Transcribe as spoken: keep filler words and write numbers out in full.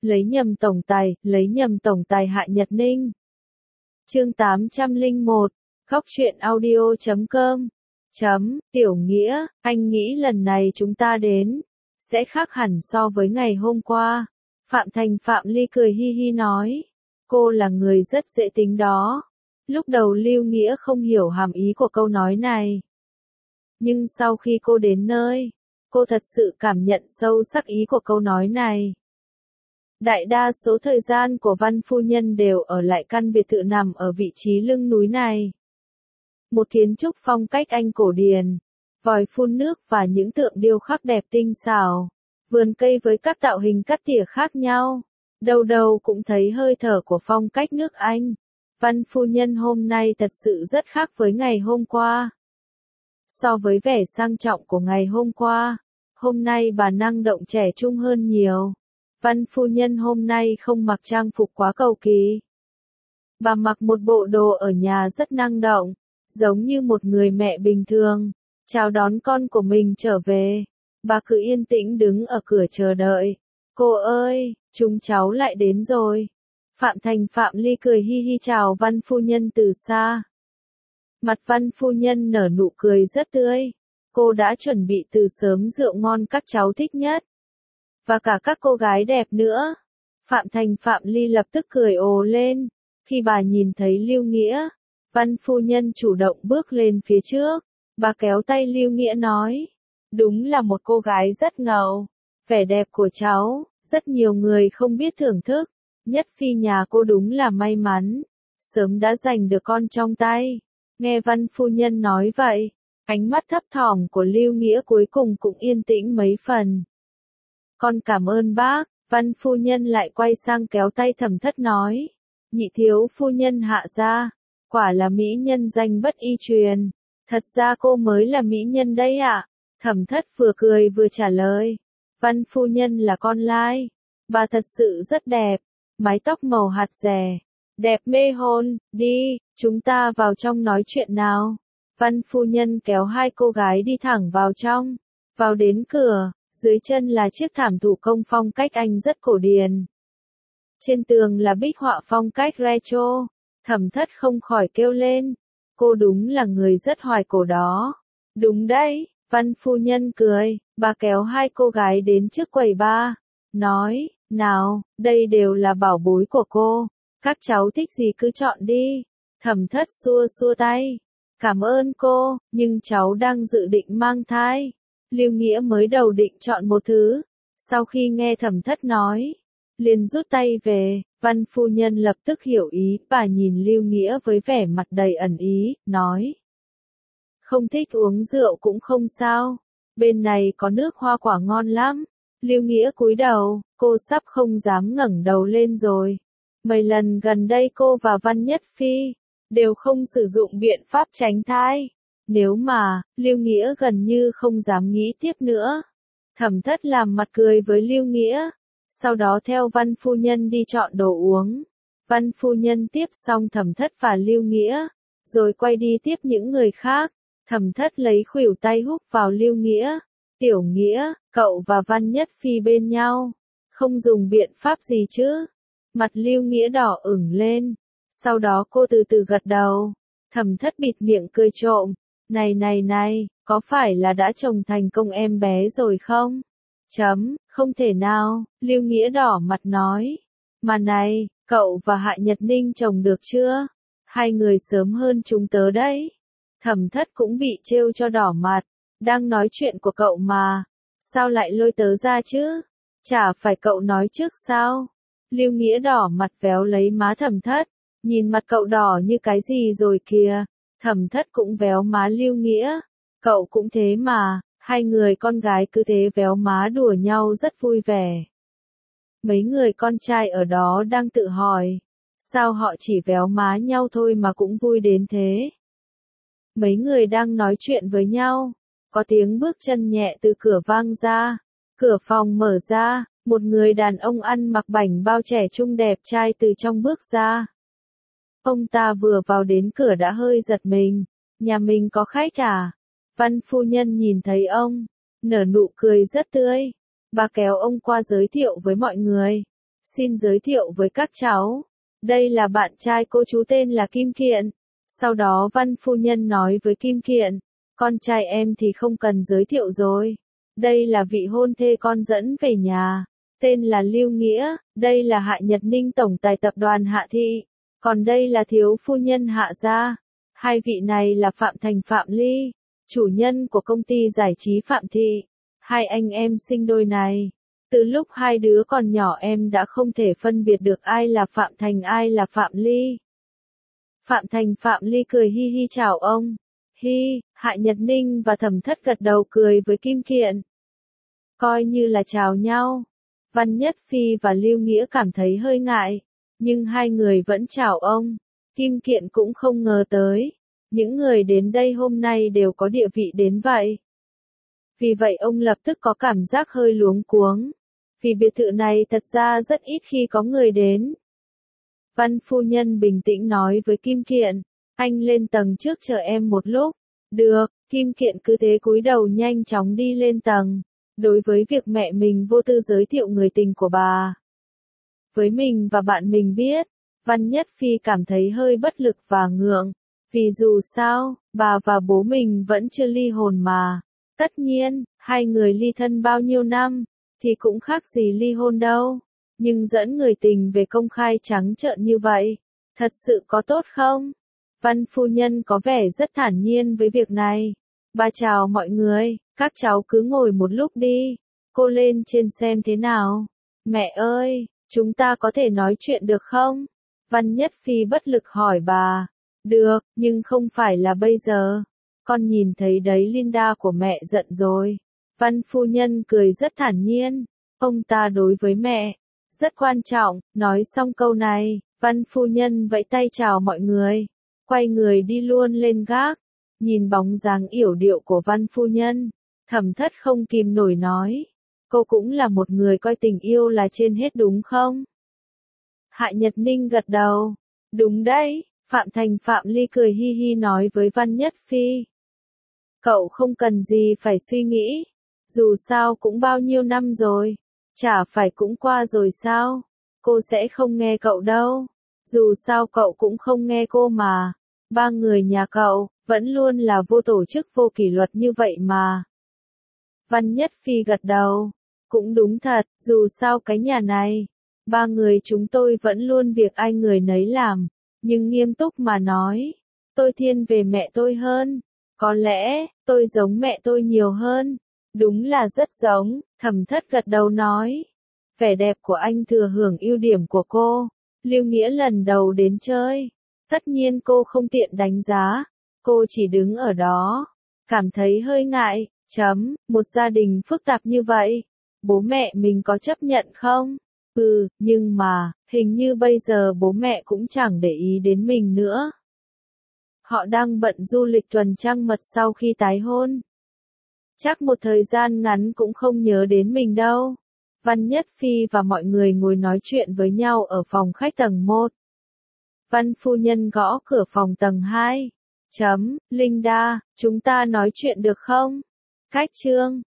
lấy nhầm tổng tài, lấy nhầm tổng tài Hạ Nhật Ninh. Chương tám trăm lẻ một, góc truyện audio chấm com. Chấm, Tiểu Nghĩa, anh nghĩ lần này chúng ta đến, sẽ khác hẳn so với ngày hôm qua. Phạm Thành Phạm Ly cười hi hi nói, cô là người rất dễ tính đó. Lúc đầu Lưu Nghĩa không hiểu hàm ý của câu nói này. Nhưng sau khi cô đến nơi, cô thật sự cảm nhận sâu sắc ý của câu nói này. Đại đa số thời gian của Văn phu nhân đều ở lại căn biệt thự nằm ở vị trí lưng núi này. Một kiến trúc phong cách Anh cổ điển, vòi phun nước và những tượng điêu khắc đẹp tinh xảo, vườn cây với các tạo hình cắt tỉa khác nhau, đâu đâu cũng thấy hơi thở của phong cách nước Anh. Văn phu nhân hôm nay thật sự rất khác với ngày hôm qua. So với vẻ sang trọng của ngày hôm qua, hôm nay bà năng động trẻ trung hơn nhiều. Văn phu nhân hôm nay không mặc trang phục quá cầu kỳ. Bà mặc một bộ đồ ở nhà rất năng động, giống như một người mẹ bình thường, chào đón con của mình trở về. Bà cứ yên tĩnh đứng ở cửa chờ đợi. Cô ơi, chúng cháu lại đến rồi. Phạm Thành Phạm Ly cười hi hi chào Văn phu nhân từ xa. Mặt Văn phu nhân nở nụ cười rất tươi. Cô đã chuẩn bị từ sớm rượu ngon các cháu thích nhất. Và cả các cô gái đẹp nữa. Phạm Thành Phạm Ly lập tức cười ồ lên. Khi bà nhìn thấy Lưu Nghĩa, Văn phu nhân chủ động bước lên phía trước. Bà kéo tay Lưu Nghĩa nói. Đúng là một cô gái rất ngầu. Vẻ đẹp của cháu, rất nhiều người không biết thưởng thức. Nhất phi nhà cô đúng là may mắn. Sớm đã giành được con trong tay. Nghe Văn phu nhân nói vậy, ánh mắt thấp thỏm của Lưu Nghĩa cuối cùng cũng yên tĩnh mấy phần. Con cảm ơn bác. Văn phu nhân lại quay sang kéo tay Thẩm Thất nói. Nhị thiếu phu nhân Hạ gia, quả là mỹ nhân danh bất y truyền. Thật ra cô mới là mỹ nhân đấy ạ. À? Thẩm Thất vừa cười vừa trả lời. Văn phu nhân là con lai. Bà thật sự rất đẹp. Mái tóc màu hạt rẻ. Đẹp mê hồn, đi, chúng ta vào trong nói chuyện nào. Văn phu nhân kéo hai cô gái đi thẳng vào trong. Vào đến cửa, dưới chân là chiếc thảm thủ công phong cách Anh rất cổ điển. Trên tường là bích họa phong cách retro. Thẩm Thất không khỏi kêu lên. Cô đúng là người rất hoài cổ đó. Đúng đấy, Văn phu nhân cười, bà kéo hai cô gái đến trước quầy bar. Nói, nào, đây đều là bảo bối của cô. Các cháu thích gì cứ chọn đi. Thẩm Thất xua xua tay. Cảm ơn cô, nhưng cháu đang dự định mang thai. Lưu Nghĩa mới đầu định chọn một thứ. Sau khi nghe Thẩm Thất nói, liền rút tay về. Văn phu nhân lập tức hiểu ý. Bà nhìn Lưu Nghĩa với vẻ mặt đầy ẩn ý, nói. Không thích uống rượu cũng không sao. Bên này có nước hoa quả ngon lắm. Lưu Nghĩa cúi đầu, cô sắp không dám ngẩng đầu lên rồi. Mấy lần gần đây cô và Văn Nhất Phi đều không sử dụng biện pháp tránh thai. Nếu mà, Lưu Nghĩa gần như không dám nghĩ tiếp nữa. Thẩm Thất làm mặt cười với Lưu Nghĩa, sau đó theo Văn phu nhân đi chọn đồ uống. Văn phu nhân tiếp xong Thẩm Thất và Lưu Nghĩa, rồi quay đi tiếp những người khác. Thẩm Thất lấy khuỷu tay húc vào Lưu Nghĩa. Tiểu Nghĩa, cậu và Văn Nhất Phi bên nhau, không dùng biện pháp gì chứ? Mặt Lưu Nghĩa đỏ ửng lên, sau đó cô từ từ gật đầu. Thẩm Thất bịt miệng cười trộm. Này này này, có phải là đã trông thành công em bé rồi không? Chấm, không thể nào, Lưu Nghĩa đỏ mặt nói. Mà này, cậu và Hạ Nhật Ninh chồng được chưa? Hai người sớm hơn chúng tớ đấy. Thẩm Thất cũng bị trêu cho đỏ mặt. Đang nói chuyện của cậu mà, sao lại lôi tớ ra chứ? Chả phải cậu nói trước sao? Lưu Nghĩa đỏ mặt véo lấy má Thẩm Thất, nhìn mặt cậu đỏ như cái gì rồi kìa. Thẩm Thất cũng véo má Lưu Nghĩa, cậu cũng thế mà. Hai người con gái cứ thế véo má đùa nhau rất vui vẻ. Mấy người con trai ở đó đang tự hỏi, sao họ chỉ véo má nhau thôi mà cũng vui đến thế? Mấy người đang nói chuyện với nhau. Có tiếng bước chân nhẹ từ cửa vang ra. Cửa phòng mở ra, một người đàn ông ăn mặc bảnh bao trẻ trung đẹp trai từ trong bước ra. Ông ta vừa vào đến cửa đã hơi giật mình. Nhà mình có khách à? Văn phu nhân nhìn thấy ông, nở nụ cười rất tươi. Bà kéo ông qua giới thiệu với mọi người. Xin giới thiệu với các cháu. Đây là bạn trai cô, chú tên là Kim Kiện. Sau đó Văn phu nhân nói với Kim Kiện, con trai em thì không cần giới thiệu rồi. Đây là vị hôn thê con dẫn về nhà. Tên là Lưu Nghĩa, đây là Hạ Nhật Ninh tổng tài tập đoàn Hạ Thị. Còn đây là thiếu phu nhân Hạ gia. Hai vị này là Phạm Thành Phạm Ly, chủ nhân của công ty giải trí Phạm Thị. Hai anh em sinh đôi này. Từ lúc hai đứa còn nhỏ em đã không thể phân biệt được ai là Phạm Thành ai là Phạm Ly. Phạm Thành Phạm Ly cười hi hi chào ông. Hi, Hạ Nhật Ninh và Thẩm Thất gật đầu cười với Kim Kiện. Coi như là chào nhau. Văn Nhất Phi và Lưu Nghĩa cảm thấy hơi ngại, nhưng hai người vẫn chào ông. Kim Kiện cũng không ngờ tới, những người đến đây hôm nay đều có địa vị đến vậy. Vì vậy ông lập tức có cảm giác hơi luống cuống, vì biệt thự này thật ra rất ít khi có người đến. Văn phu nhân bình tĩnh nói với Kim Kiện, anh lên tầng trước chờ em một lúc. Được, Kim Kiện cứ thế cúi đầu nhanh chóng đi lên tầng. Đối với việc mẹ mình vô tư giới thiệu người tình của bà với mình và bạn mình biết, Văn Nhất Phi cảm thấy hơi bất lực và ngượng, vì dù sao, bà và bố mình vẫn chưa ly hôn mà. Tất nhiên, hai người ly thân bao nhiêu năm, thì cũng khác gì ly hôn đâu. Nhưng dẫn người tình về công khai trắng trợn như vậy, thật sự có tốt không? Văn phu nhân có vẻ rất thản nhiên với việc này. Bà chào mọi người, các cháu cứ ngồi một lúc đi, cô lên trên xem thế nào. Mẹ ơi, chúng ta có thể nói chuyện được không? Văn Nhất Phi bất lực hỏi bà. Được, nhưng không phải là bây giờ. Con nhìn thấy đấy, Linda của mẹ giận rồi. Văn phu nhân cười rất thản nhiên. Ông ta đối với mẹ rất quan trọng. Nói xong câu này, Văn phu nhân vẫy tay chào mọi người, quay người đi luôn lên gác. Nhìn bóng dáng yểu điệu của Văn phu nhân, Thẩm Thất không kìm nổi nói, cô cũng là một người coi tình yêu là trên hết đúng không? Hạ Nhật Ninh gật đầu. Đúng đấy, Phạm Thành Phạm Ly cười hi hi nói với Văn Nhất Phi. Cậu không cần gì phải suy nghĩ, dù sao cũng bao nhiêu năm rồi, chả phải cũng qua rồi sao? Cô sẽ không nghe cậu đâu, dù sao cậu cũng không nghe cô mà. Ba người nhà cậu vẫn luôn là vô tổ chức vô kỷ luật như vậy mà. Văn Nhất Phi gật đầu. Cũng đúng thật, dù sao cái nhà này, ba người chúng tôi vẫn luôn việc ai người nấy làm. Nhưng nghiêm túc mà nói, tôi thiên về mẹ tôi hơn. Có lẽ, tôi giống mẹ tôi nhiều hơn. Đúng là rất giống, Thẩm Thất gật đầu nói. Vẻ đẹp của anh thừa hưởng ưu điểm của cô. Lưu Nghĩa lần đầu đến chơi. Tất nhiên cô không tiện đánh giá. Cô chỉ đứng ở đó, cảm thấy hơi ngại. Chấm, một gia đình phức tạp như vậy, bố mẹ mình có chấp nhận không? Ừ, nhưng mà, hình như bây giờ bố mẹ cũng chẳng để ý đến mình nữa. Họ đang bận du lịch tuần trăng mật sau khi tái hôn. Chắc một thời gian ngắn cũng không nhớ đến mình đâu. Văn Nhất Phi và mọi người ngồi nói chuyện với nhau ở phòng khách tầng một. Văn phu nhân gõ cửa phòng tầng hai. Chấm, Linda, chúng ta nói chuyện được không? Cách chương